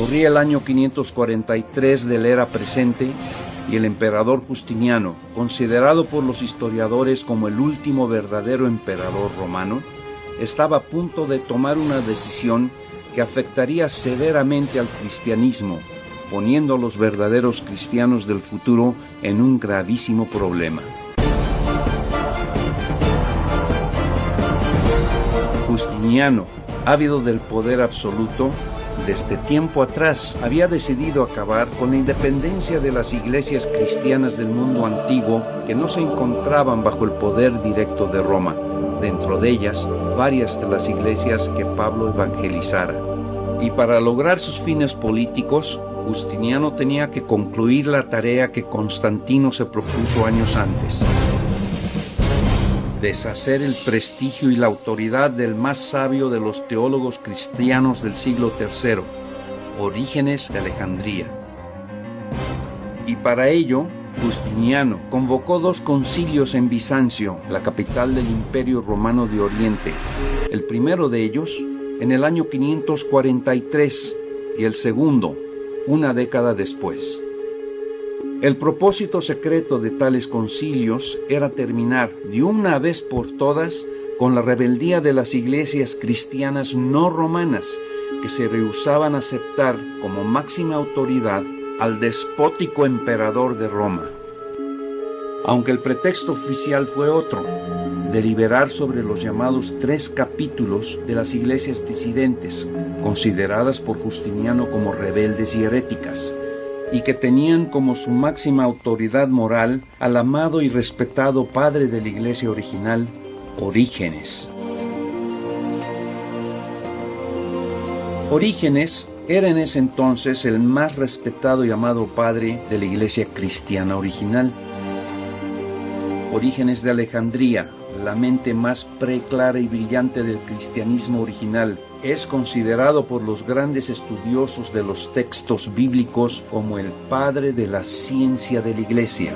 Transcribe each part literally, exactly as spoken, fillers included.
Transcurría el año quinientos cuarenta y tres de la era presente y el emperador Justiniano, considerado por los historiadores como el último verdadero emperador romano, estaba a punto de tomar una decisión que afectaría severamente al cristianismo, poniendo a los verdaderos cristianos del futuro en un gravísimo problema. Justiniano, ávido del poder absoluto, desde tiempo atrás había decidido acabar con la independencia de las iglesias cristianas del mundo antiguo que no se encontraban bajo el poder directo de Roma, dentro de ellas varias de las iglesias que Pablo evangelizara. Y para lograr sus fines políticos, Justiniano tenía que concluir la tarea que Constantino se propuso años antes: deshacer el prestigio y la autoridad del más sabio de los teólogos cristianos del siglo tercero, Orígenes de Alejandría. Y para ello, Justiniano convocó dos concilios en Bizancio, la capital del Imperio Romano de Oriente. El primero de ellos en el año quinientos cuarenta y tres y el segundo una década después. El propósito secreto de tales concilios era terminar de una vez por todas con la rebeldía de las iglesias cristianas no romanas, que se rehusaban a aceptar como máxima autoridad al despótico emperador de Roma. Aunque el pretexto oficial fue otro: deliberar sobre los llamados tres capítulos de las iglesias disidentes, consideradas por Justiniano como rebeldes y heréticas, y que tenían como su máxima autoridad moral al amado y respetado padre de la iglesia original, Orígenes. Orígenes era en ese entonces el más respetado y amado padre de la iglesia cristiana original. Orígenes de Alejandría, la mente más preclara y brillante del cristianismo original, es considerado por los grandes estudiosos de los textos bíblicos como el padre de la ciencia de la Iglesia.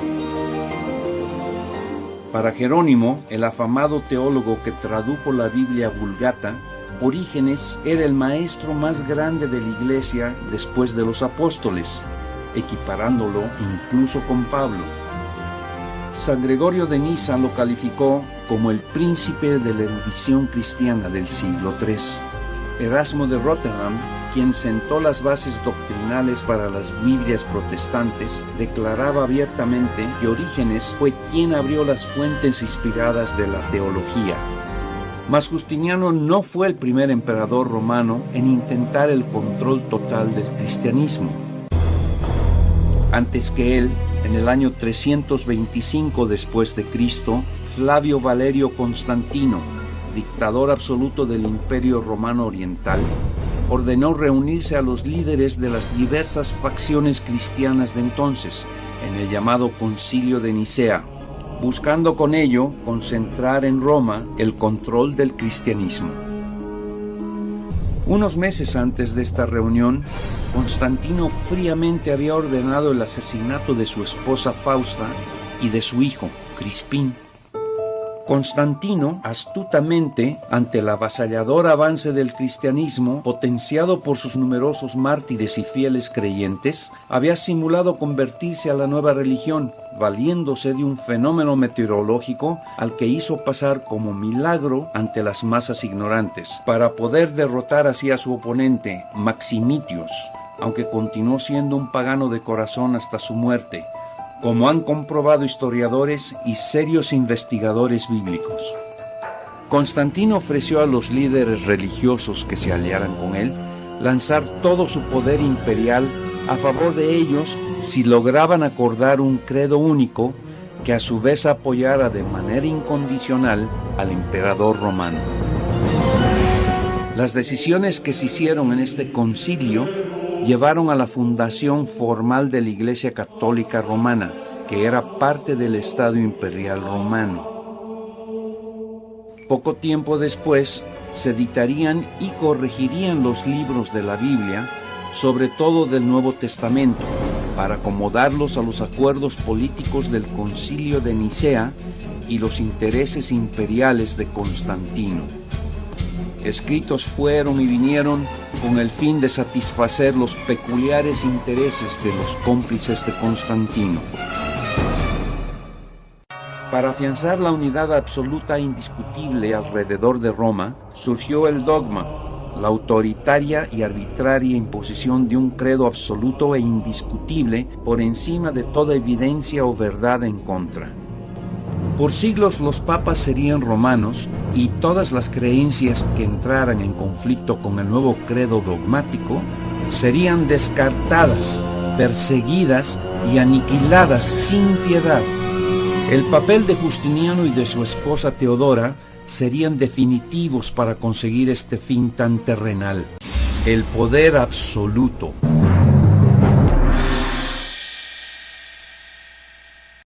Para Jerónimo, el afamado teólogo que tradujo la Biblia Vulgata, Orígenes era el maestro más grande de la Iglesia después de los apóstoles, equiparándolo incluso con Pablo. San Gregorio de Niza lo calificó como el príncipe de la erudición cristiana del siglo tercero. Erasmo de Rotterdam, quien sentó las bases doctrinales para las Biblias protestantes, declaraba abiertamente que Orígenes fue quien abrió las fuentes inspiradas de la teología. Mas Justiniano no fue el primer emperador romano en intentar el control total del cristianismo. Antes que él, en el año trescientos veinticinco después de Cristo, Flavio Valerio Constantino, dictador absoluto del Imperio Romano Oriental, ordenó reunirse a los líderes de las diversas facciones cristianas de entonces, en el llamado Concilio de Nicea, buscando con ello concentrar en Roma el control del cristianismo. Unos meses antes de esta reunión, Constantino fríamente había ordenado el asesinato de su esposa Fausta y de su hijo, Crispín. Constantino, astutamente, ante el avasallador avance del cristianismo, potenciado por sus numerosos mártires y fieles creyentes, había simulado convertirse a la nueva religión, valiéndose de un fenómeno meteorológico al que hizo pasar como milagro ante las masas ignorantes, para poder derrotar así a su oponente, Maximitios, aunque continuó siendo un pagano de corazón hasta su muerte, como han comprobado historiadores y serios investigadores bíblicos. Constantino ofreció a los líderes religiosos que se aliaran con él lanzar todo su poder imperial a favor de ellos si lograban acordar un credo único que a su vez apoyara de manera incondicional al emperador romano. Las decisiones que se hicieron en este concilio llevaron a la fundación formal de la Iglesia Católica Romana, que era parte del Estado Imperial Romano. Poco tiempo después, se editarían y corregirían los libros de la Biblia, sobre todo del Nuevo Testamento, para acomodarlos a los acuerdos políticos del Concilio de Nicea y los intereses imperiales de Constantino. Escritos fueron y vinieron con el fin de satisfacer los peculiares intereses de los cómplices de Constantino. Para afianzar la unidad absoluta e indiscutible alrededor de Roma, surgió el dogma, la autoritaria y arbitraria imposición de un credo absoluto e indiscutible por encima de toda evidencia o verdad en contra. Por siglos los papas serían romanos y todas las creencias que entraran en conflicto con el nuevo credo dogmático serían descartadas, perseguidas y aniquiladas sin piedad. El papel de Justiniano y de su esposa Teodora serían definitivos para conseguir este fin tan terrenal: el poder absoluto.